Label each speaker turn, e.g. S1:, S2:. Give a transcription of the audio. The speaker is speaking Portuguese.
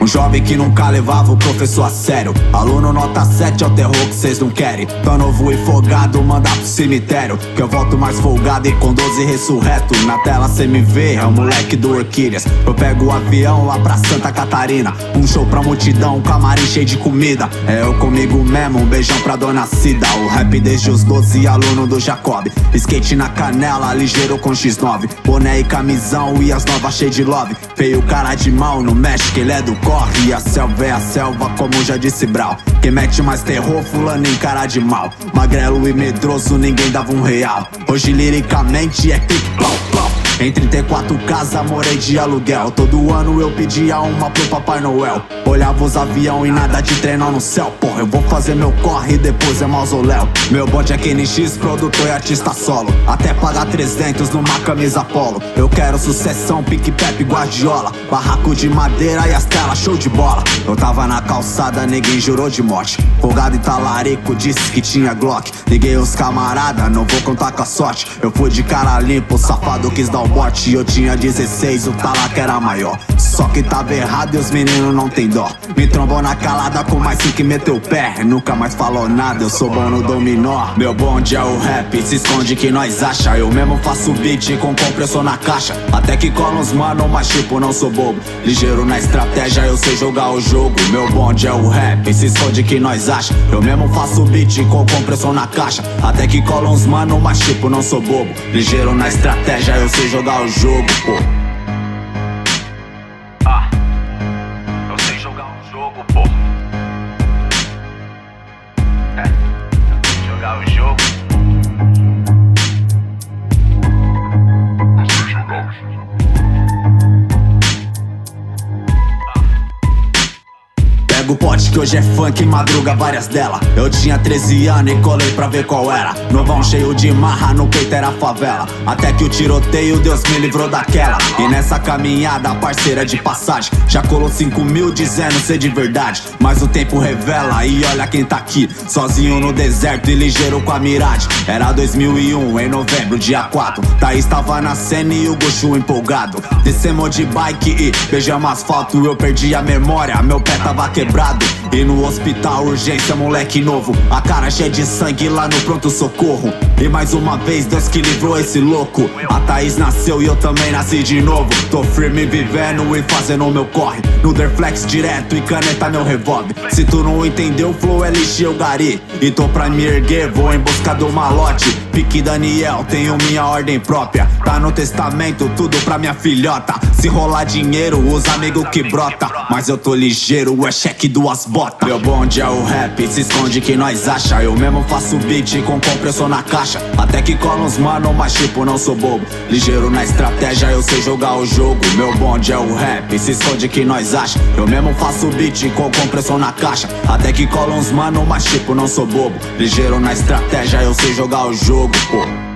S1: jovem que nunca levava o professor a sério. Aluno nota 7 é o terror que cês não querem. Tão novo e folgado, mandar pro cemitério, que eu volto mais folgado e com 12 ressurreto. Na tela cê me vê, é o moleque do Orquídeas. Eu pego o avião lá pra Santa Catarina, um show pra multidão, um camarim cheio de comida. É eu comigo mesmo, um beijão pra dona Cida. O rap desde os 12, aluno do Jacob. Skate na canela, ligeiro com X9, boné e camisão e as novas cheias de love. Feio cara de mal, não mexe que ele é do corre. E a selva é a selva, como já disse Brau. Quem mete mais terror, fulano em cara de mal. Magrelo e medroso, ninguém dava um real. Hoje liricamente é clique, plau, plau. Em 34 casas morei de aluguel. Todo ano eu pedia uma pro Papai Noel. Olhava os avião e nada de treinar no céu. Porra, eu vou fazer meu corre e depois é mausoléu. Meu bonde é KNX, produtor e artista solo. Até pagar 300 numa camisa polo. Eu quero sucessão, pique Pepe Guardiola. Barraco de madeira e as telas show de bola. Eu tava na calçada, ninguém jurou de morte. Folgado e talarico, disse que tinha Glock. Liguei os camarada, não vou contar com a sorte. Eu fui de cara limpo, o safado quis dar o bote. Eu tinha 16, o talaca era maior. Só que tava errado e os meninos não tem dó. Me trombou na calada com mais 5 e meteu o pé. Nunca mais falou nada, eu sou bom no dominó. Meu bonde é o rap, se esconde que nós acha. Eu mesmo faço beat com compressor na caixa. Até que cola uns mano, mas tipo não sou bobo. Ligeiro na estratégia, eu sei jogar o jogo. Meu bonde é o rap, se esconde que nós acha. Eu mesmo faço beat com compressor na caixa. Até que cola uns mano, mas tipo não sou bobo. Ligeiro na estratégia, eu sei jogar o jogo, pô.
S2: Eu sei jogar um jogo, pô. Eu sei jogar o jogo.
S1: Pega o pote que hoje é funk e madruga várias dela. Eu tinha 13 anos e colei pra ver qual era. Novão cheio de marra, no peito era favela. Até que o tiroteio, Deus me livrou daquela. E nessa caminhada, parceira de passagem, já colou 5 mil dizendo ser de verdade. Mas o tempo revela e olha quem tá aqui, sozinho no deserto e ligeiro com a mirade. Era 2001, em novembro, dia 4. Thaís tava na cena e o Gochu empolgado. Descemos de bike e beijamos asfalto. Eu perdi a memória, meu pé tava quebrado. E no hospital, urgência, moleque novo, a cara cheia de sangue lá no pronto-socorro. E mais uma vez, Deus que livrou esse louco. A Thaís nasceu e eu também nasci de novo. Tô firme vivendo e fazendo o meu corre. No Derflex direto e caneta meu revólver. Se tu não entendeu, flow é lixo eu gari. E tô pra me erguer, vou em busca do malote. Pique Daniel, tenho minha ordem própria. Tá no testamento, tudo pra minha filhota. Se rolar dinheiro, os amigos que brota. Mas eu tô ligeiro, é cheque duas botas. Meu bonde é o rap, se esconde que nós acha. Eu mesmo faço beat com compressor na caixa. Até que cola uns mano, mas tipo não sou bobo. Ligeiro na estratégia, eu sei jogar o jogo. Meu bonde é o rap, se esconde que nós acha. Eu mesmo faço beat com compressor na caixa. Até que cola uns mano, mas tipo não sou bobo. Ligeiro na estratégia, eu sei jogar o jogo, pô.